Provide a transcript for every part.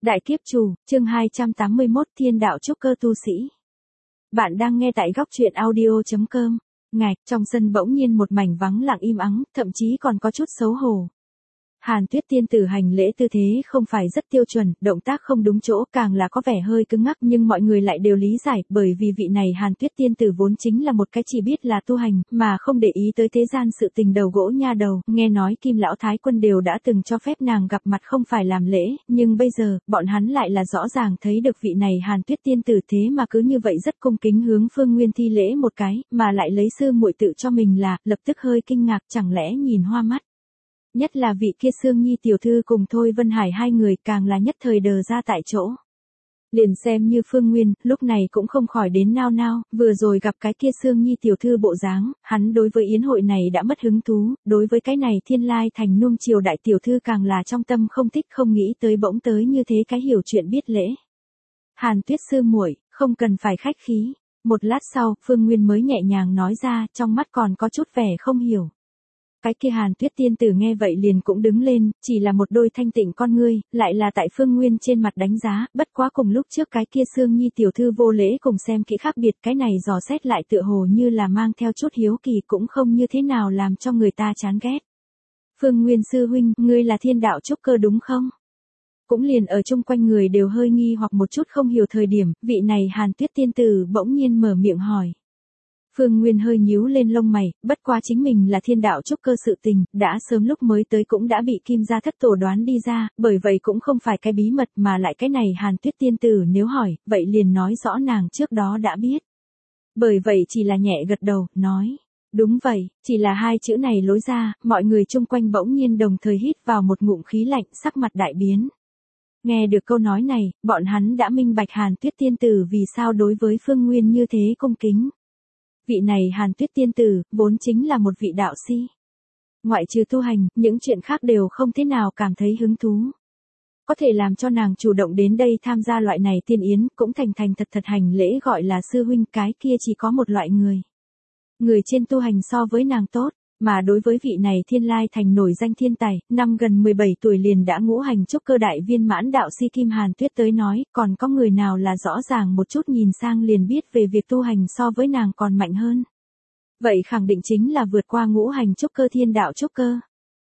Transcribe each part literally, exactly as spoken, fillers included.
Đại kiếp chủ, chương hai trăm tám mươi mốt Thiên đạo trúc cơ tu sĩ. Bạn đang nghe tại góc truyện audio chấm com. Ngạch, trong sân bỗng nhiên một mảnh vắng lặng im ắng, thậm chí còn có chút xấu hổ. Hàn Tuyết tiên tử hành lễ tư thế không phải rất tiêu chuẩn, động tác không đúng chỗ, càng là có vẻ hơi cứng ngắc, nhưng mọi người lại đều lý giải, bởi vì vị này Hàn Tuyết tiên tử vốn chính là một cái chỉ biết là tu hành, mà không để ý tới thế gian sự tình đầu gỗ nha đầu, nghe nói Kim lão thái quân đều đã từng cho phép nàng gặp mặt không phải làm lễ, nhưng bây giờ, bọn hắn lại là rõ ràng thấy được vị này Hàn Tuyết tiên tử thế mà cứ như vậy rất cung kính hướng Phương Nguyên thi lễ một cái, mà lại lấy sư muội tự cho mình là, lập tức hơi kinh ngạc, chẳng lẽ nhìn hoa mắt. Nhất là vị kia Sương Nhi tiểu thư cùng Thôi Vân Hải hai người càng là nhất thời đờ ra tại chỗ. Liền xem như Phương Nguyên, lúc này cũng không khỏi đến nao nao, vừa rồi gặp cái kia Sương Nhi tiểu thư bộ dáng, hắn đối với yến hội này đã mất hứng thú, đối với cái này Thiên Lai thành nuông chiều đại tiểu thư càng là trong tâm không thích không nghĩ tới bỗng tới như thế cái hiểu chuyện biết lễ. Hàn Tuyết sư muội, không cần phải khách khí. Một lát sau, Phương Nguyên mới nhẹ nhàng nói ra, trong mắt còn có chút vẻ không hiểu. Cái kia Hàn Tuyết tiên tử nghe vậy liền cũng đứng lên, chỉ là một đôi thanh tịnh con ngươi, lại là tại Phương Nguyên trên mặt đánh giá, bất quá cùng lúc trước cái kia Sương Nhi tiểu thư vô lễ cùng xem kỹ khác biệt, cái này dò xét lại tựa hồ như là mang theo chút hiếu kỳ cũng không như thế nào làm cho người ta chán ghét. Phương Nguyên sư huynh, ngươi là thiên đạo trúc cơ đúng không? Cũng liền ở chung quanh người đều hơi nghi hoặc một chút không hiểu thời điểm, vị này Hàn Tuyết tiên tử bỗng nhiên mở miệng hỏi. Phương Nguyên hơi nhíu lên lông mày, bất quá chính mình là thiên đạo trúc cơ sự tình, đã sớm lúc mới tới cũng đã bị Kim gia thất tổ đoán đi ra, bởi vậy cũng không phải cái bí mật mà lại cái này Hàn Tuyết tiên tử nếu hỏi, vậy liền nói rõ nàng trước đó đã biết. Bởi vậy chỉ là nhẹ gật đầu, nói, đúng vậy, chỉ là hai chữ này lối ra, mọi người chung quanh bỗng nhiên đồng thời hít vào một ngụm khí lạnh, sắc mặt đại biến. Nghe được câu nói này, bọn hắn đã minh bạch Hàn Tuyết tiên tử vì sao đối với Phương Nguyên như thế cung kính. Vị này Hàn Tuyết tiên tử, vốn chính là một vị đạo sĩ. Ngoại trừ tu hành, những chuyện khác đều không thế nào cảm thấy hứng thú. Có thể làm cho nàng chủ động đến đây tham gia loại này tiên yến, cũng thành thành thật thật hành lễ gọi là sư huynh, cái kia chỉ có một loại người. Người trên tu hành so với nàng tốt, mà đối với vị này Thiên Lai thành nổi danh thiên tài, năm gần mười bảy tuổi liền đã ngũ hành trúc cơ đại viên mãn đạo si Kim Hàn Tuyết tới nói, còn có người nào là rõ ràng một chút nhìn sang liền biết về việc tu hành so với nàng còn mạnh hơn. Vậy khẳng định chính là vượt qua ngũ hành trúc cơ thiên đạo trúc cơ.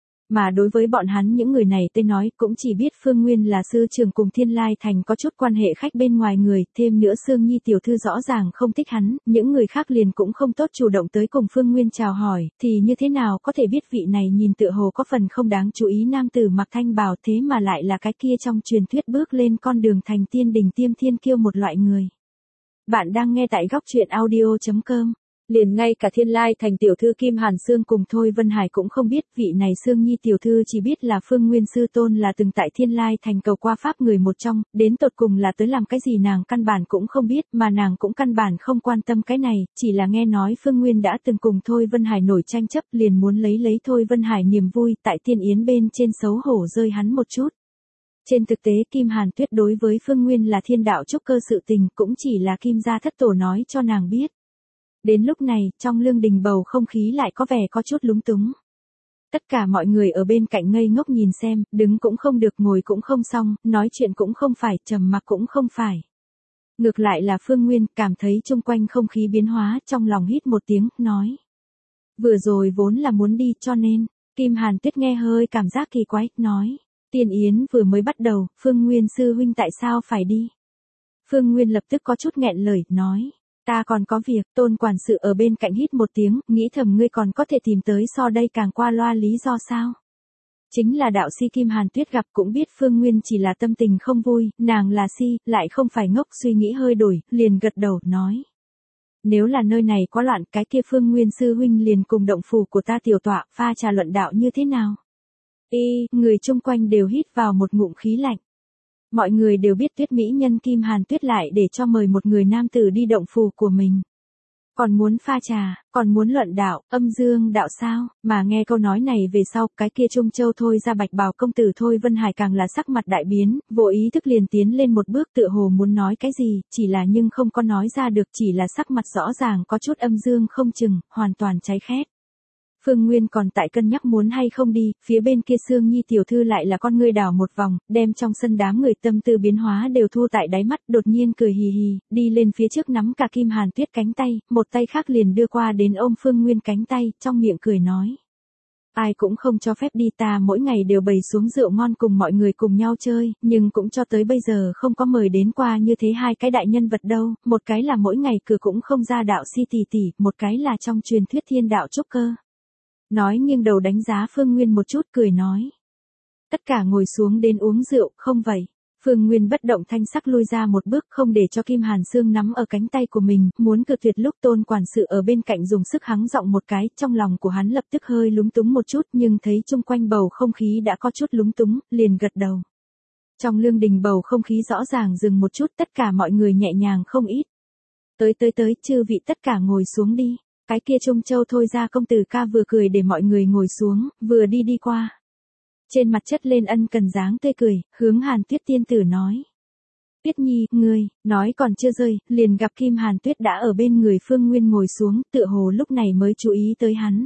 Mà đối với bọn hắn những người này tên nói cũng chỉ biết Phương Nguyên là sư trưởng cùng Thiên Lai thành có chút quan hệ khách bên ngoài người, thêm nữa Sương Nhi tiểu thư rõ ràng không thích hắn, những người khác liền cũng không tốt chủ động tới cùng Phương Nguyên chào hỏi, thì như thế nào có thể biết vị này nhìn tựa hồ có phần không đáng chú ý nam tử mặc thanh bào thế mà lại là cái kia trong truyền thuyết bước lên con đường thành tiên đỉnh tiêm thiên kiêu một loại người. Bạn đang nghe tại góc truyện audio chấm com. Liền ngay cả Thiên Lai thành tiểu thư Kim Hàn Sương cùng Thôi Vân Hải cũng không biết, vị này Sương Nhi tiểu thư chỉ biết là Phương Nguyên sư tôn là từng tại Thiên Lai thành cầu qua pháp người một trong, đến tột cùng là tới làm cái gì nàng căn bản cũng không biết, mà nàng cũng căn bản không quan tâm cái này, chỉ là nghe nói Phương Nguyên đã từng cùng Thôi Vân Hải nổi tranh chấp, liền muốn lấy lấy Thôi Vân Hải niềm vui, tại tiên yến bên trên xấu hổ rơi hắn một chút. Trên thực tế Kim Hàn Tuyết đối với Phương Nguyên là thiên đạo trúc cơ sự tình cũng chỉ là Kim gia thất tổ nói cho nàng biết. Đến lúc này, trong lương đình bầu không khí lại có vẻ có chút lúng túng. Tất cả mọi người ở bên cạnh ngây ngốc nhìn xem, đứng cũng không được, ngồi cũng không xong, nói chuyện cũng không phải, trầm mặc cũng không phải. Ngược lại là Phương Nguyên cảm thấy chung quanh không khí biến hóa, trong lòng hít một tiếng, nói. Vừa rồi vốn là muốn đi cho nên, Kim Hàn Tuyết nghe hơi cảm giác kỳ quái, nói. Tiên yến vừa mới bắt đầu, Phương Nguyên sư huynh tại sao phải đi? Phương Nguyên lập tức có chút nghẹn lời, nói. Ta còn có việc, Tôn quản sự ở bên cạnh hít một tiếng, nghĩ thầm ngươi còn có thể tìm tới so đây càng qua loa lý do sao? Chính là đạo si Kim Hàn Tuyết gặp cũng biết Phương Nguyên chỉ là tâm tình không vui, nàng là si, lại không phải ngốc, suy nghĩ hơi đổi, liền gật đầu, nói. Nếu là nơi này quá loạn, cái kia Phương Nguyên sư huynh liền cùng động phủ của ta tiểu tọa, pha trà luận đạo như thế nào? Y, người chung quanh đều hít vào một ngụm khí lạnh. Mọi người đều biết Tuyết mỹ nhân Kim Hàn Tuyết lại để cho mời một người nam tử đi động phủ của mình. Còn muốn pha trà, còn muốn luận đạo, âm dương đạo sao, mà nghe câu nói này về sau, cái kia Trung Châu Thôi ra bạch bào công tử Thôi Vân Hải càng là sắc mặt đại biến, vô ý thức liền tiến lên một bước tựa hồ muốn nói cái gì, chỉ là nhưng không có nói ra được, chỉ là sắc mặt rõ ràng có chút âm dương không chừng, hoàn toàn cháy khét. Phương Nguyên còn tại cân nhắc muốn hay không đi, phía bên kia Sương Nhi tiểu thư lại là con ngươi đảo một vòng, đem trong sân đám người tâm tư biến hóa đều thu tại đáy mắt, đột nhiên cười hì hì, đi lên phía trước nắm cả Kim Hàn Tuyết cánh tay, một tay khác liền đưa qua đến ôm Phương Nguyên cánh tay, trong miệng cười nói. Ai cũng không cho phép đi, ta mỗi ngày đều bày xuống rượu ngon cùng mọi người cùng nhau chơi, nhưng cũng cho tới bây giờ không có mời đến qua như thế hai cái đại nhân vật đâu, một cái là mỗi ngày cửa cũng không ra đạo si tỷ tỷ, một cái là trong truyền thuyết thiên đạo trúc cơ. Nói nghiêng đầu đánh giá Phương Nguyên một chút cười nói. Tất cả ngồi xuống đến uống rượu, không vậy. Phương Nguyên bất động thanh sắc lui ra một bước không để cho Kim Hàn Sương nắm ở cánh tay của mình, muốn cự tuyệt lúc Tôn quản sự ở bên cạnh dùng sức hắng giọng một cái, trong lòng của hắn lập tức hơi lúng túng một chút nhưng thấy chung quanh bầu không khí đã có chút lúng túng, liền gật đầu. Trong lương đình bầu không khí rõ ràng dừng một chút, tất cả mọi người nhẹ nhàng không ít. Tới tới tới, chư vị tất cả ngồi xuống đi. Cái kia Trung Châu thôi ra công tử ca vừa cười để mọi người ngồi xuống, vừa đi đi qua. Trên mặt chất lên ân cần dáng tươi cười, hướng Hàn Tuyết tiên tử nói. Tuyết Nhi, ngươi, nói còn chưa rơi, liền gặp Kim Hàn Tuyết đã ở bên người Phương Nguyên ngồi xuống, tựa hồ lúc này mới chú ý tới hắn.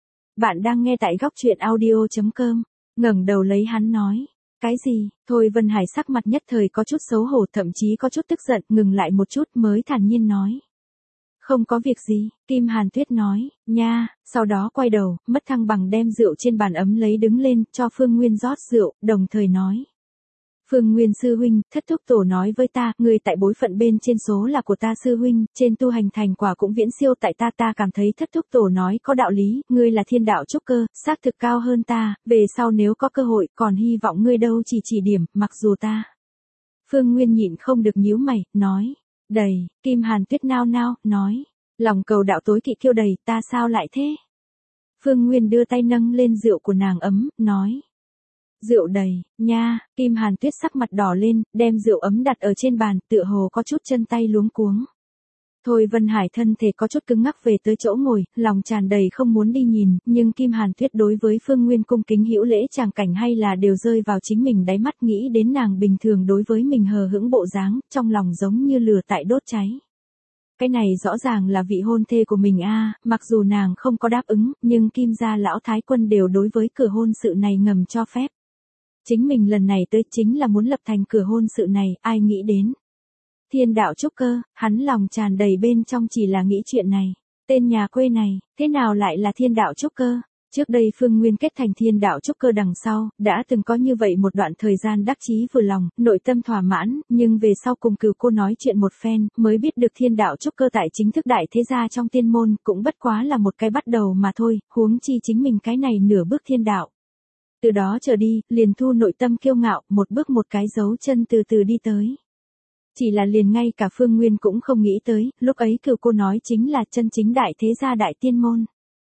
Bạn đang nghe tại góc truyện audio chấm com, ngẩng đầu lấy hắn nói. Cái gì? Thôi Vân Hải sắc mặt nhất thời có chút xấu hổ, thậm chí có chút tức giận, ngừng lại một chút mới thản nhiên nói. Không có việc gì, Kim Hàn Tuyết nói, nha, sau đó quay đầu, mất thăng bằng đem rượu trên bàn ấm lấy đứng lên, cho Phương Nguyên rót rượu, đồng thời nói. Phương Nguyên sư huynh, thất thúc tổ nói với ta, người tại bối phận bên trên số là của ta sư huynh, trên tu hành thành quả cũng viễn siêu tại ta, ta cảm thấy thất thúc tổ nói có đạo lý, ngươi là thiên đạo trúc cơ, xác thực cao hơn ta, về sau nếu có cơ hội, còn hy vọng ngươi đâu chỉ chỉ điểm, mặc dù ta. Phương Nguyên nhịn không được nhíu mày, nói. Đầy, Kim Hàn Tuyết nao nao, nói. Lòng cầu đạo tối kỵ kiêu đầy, ta sao lại thế? Phương Nguyên đưa tay nâng lên rượu của nàng ấm, nói. Rượu đầy, nha, Kim Hàn Tuyết sắc mặt đỏ lên, đem rượu ấm đặt ở trên bàn, tựa hồ có chút chân tay luống cuống. Thôi Vân Hải thân thể có chút cứng ngắc về tới chỗ ngồi, lòng tràn đầy không muốn đi nhìn, nhưng Kim Hàn Tuyết đối với Phương Nguyên cung kính hữu lễ tràng cảnh hay là đều rơi vào chính mình đáy mắt, nghĩ đến nàng bình thường đối với mình hờ hững bộ dáng, trong lòng giống như lửa tại đốt cháy. Cái này rõ ràng là vị hôn thê của mình a, mặc dù nàng không có đáp ứng, nhưng Kim gia lão thái quân đều đối với cửa hôn sự này ngầm cho phép. Chính mình lần này tới chính là muốn lập thành cửa hôn sự này, ai nghĩ đến. Thiên đạo trúc cơ, hắn lòng tràn đầy bên trong chỉ là nghĩ chuyện này. Tên nhà quê này, thế nào lại là thiên đạo trúc cơ? Trước đây Phương Nguyên kết thành thiên đạo trúc cơ đằng sau, đã từng có như vậy một đoạn thời gian đắc chí vừa lòng, nội tâm thỏa mãn, nhưng về sau cùng cửu cô nói chuyện một phen, mới biết được thiên đạo trúc cơ tại chính thức đại thế gia trong tiên môn, cũng bất quá là một cái bắt đầu mà thôi, huống chi chính mình cái này nửa bước thiên đạo. Từ đó trở đi, liền thu nội tâm kiêu ngạo, một bước một cái dấu chân từ từ đi tới. Chỉ là liền ngay cả Phương Nguyên cũng không nghĩ tới, lúc ấy cửu cô nói chính là chân chính đại thế gia đại tiên môn.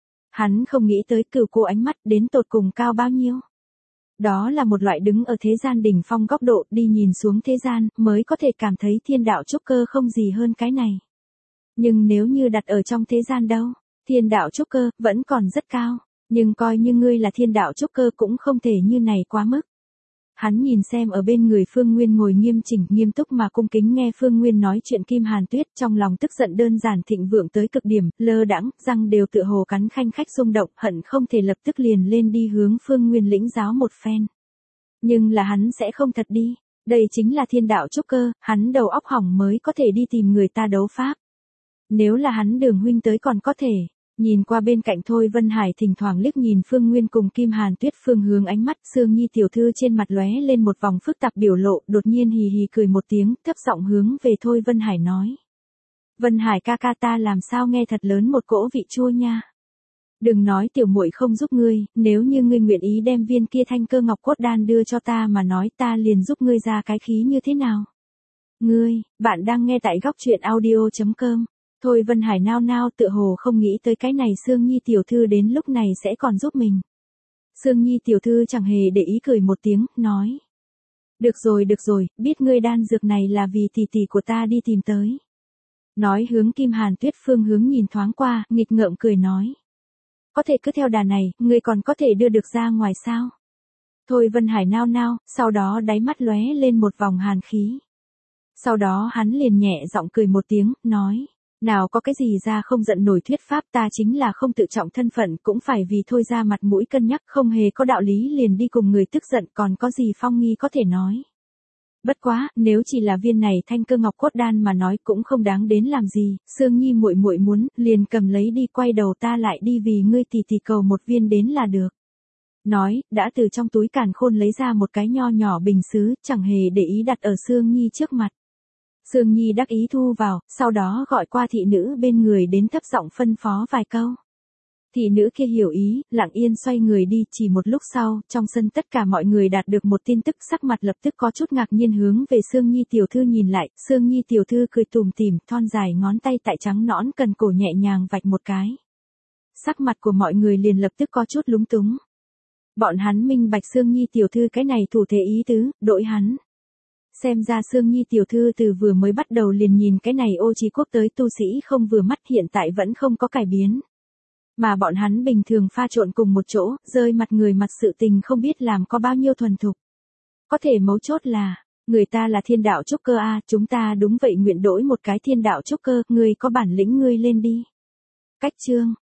Hắn không nghĩ tới cửu cô ánh mắt đến tột cùng cao bao nhiêu. Đó là một loại đứng ở thế gian đỉnh phong góc độ đi nhìn xuống thế gian, mới có thể cảm thấy thiên đạo trúc cơ không gì hơn cái này. Nhưng nếu như đặt ở trong thế gian đâu, thiên đạo trúc cơ vẫn còn rất cao, nhưng coi như ngươi là thiên đạo trúc cơ cũng không thể như này quá mức. Hắn nhìn xem ở bên người Phương Nguyên ngồi nghiêm chỉnh, nghiêm túc mà cung kính nghe Phương Nguyên nói chuyện Kim Hàn Tuyết, trong lòng tức giận đơn giản thịnh vượng tới cực điểm, lơ đãng, răng đều tựa hồ cắn khanh khách rung động, hận không thể lập tức liền lên đi hướng Phương Nguyên lĩnh giáo một phen. Nhưng là hắn sẽ không thật đi, đây chính là thiên đạo trúc cơ, hắn đầu óc hỏng mới có thể đi tìm người ta đấu pháp. Nếu là hắn Đường huynh tới còn có thể. Nhìn qua bên cạnh Thôi Vân Hải thỉnh thoảng liếc nhìn Phương Nguyên cùng Kim Hàn Tuyết phương hướng ánh mắt, Sương Nhi tiểu thư trên mặt lóe lên một vòng phức tạp biểu lộ, đột nhiên hì hì cười một tiếng, thấp giọng hướng về Thôi Vân Hải nói. Vân Hải ca ca, ta làm sao nghe thật lớn một cỗ vị chua nha. Đừng nói tiểu muội không giúp ngươi, nếu như ngươi nguyện ý đem viên kia thanh cơ ngọc cốt đan đưa cho ta mà nói, ta liền giúp ngươi ra cái khí như thế nào. Ngươi, bạn đang nghe tại góc truyện audio chấm com. Thôi Vân Hải nao nao tựa hồ không nghĩ tới cái này Sương Nhi tiểu thư đến lúc này sẽ còn giúp mình. Sương Nhi tiểu thư chẳng hề để ý cười một tiếng, nói. Được rồi được rồi, biết ngươi đan dược này là vì tỷ tỷ của ta đi tìm tới. Nói hướng Kim Hàn Tuyết phương hướng nhìn thoáng qua, nghịch ngợm cười nói. Có thể cứ theo đà này, ngươi còn có thể đưa được ra ngoài sao? Thôi Vân Hải nao nao, sau đó đáy mắt lóe lên một vòng hàn khí. Sau đó hắn liền nhẹ giọng cười một tiếng, nói. Nào có cái gì ra không giận nổi thuyết pháp, ta chính là không tự trọng thân phận cũng phải vì thôi ra mặt mũi cân nhắc, không hề có đạo lý liền đi cùng người tức giận, còn có gì Phong Nghi có thể nói. Bất quá, nếu chỉ là viên này thanh cơ ngọc cốt đan mà nói cũng không đáng đến làm gì, Sương Nhi muội muội muốn, liền cầm lấy đi, quay đầu ta lại đi vì ngươi tỉ tỉ cầu một viên đến là được. Nói, đã từ trong túi càn khôn lấy ra một cái nho nhỏ bình sứ, chẳng hề để ý đặt ở Sương Nhi trước mặt. Sương Nhi đắc ý thu vào, sau đó gọi qua thị nữ bên người đến thấp giọng phân phó vài câu. Thị nữ kia hiểu ý, lặng yên xoay người đi, chỉ một lúc sau, trong sân tất cả mọi người đạt được một tin tức, sắc mặt lập tức có chút ngạc nhiên hướng về Sương Nhi tiểu thư nhìn lại, Sương Nhi tiểu thư cười tủm tỉm, thon dài ngón tay tại trắng nõn cần cổ nhẹ nhàng vạch một cái. Sắc mặt của mọi người liền lập tức có chút lúng túng. Bọn hắn minh bạch Sương Nhi tiểu thư cái này thủ thế ý tứ, đội hắn. Xem ra Sương Nhi tiểu thư từ vừa mới bắt đầu liền nhìn cái này Ô Chí Quốc tới tu sĩ không vừa mắt, hiện tại vẫn không có cải biến. Mà bọn hắn bình thường pha trộn cùng một chỗ, rơi mặt người mặt sự tình không biết làm có bao nhiêu thuần thục. Có thể mấu chốt là, người ta là thiên đạo trúc cơ a, chúng ta đúng vậy nguyện đổi một cái thiên đạo trúc cơ, ngươi có bản lĩnh ngươi lên đi. Cách chương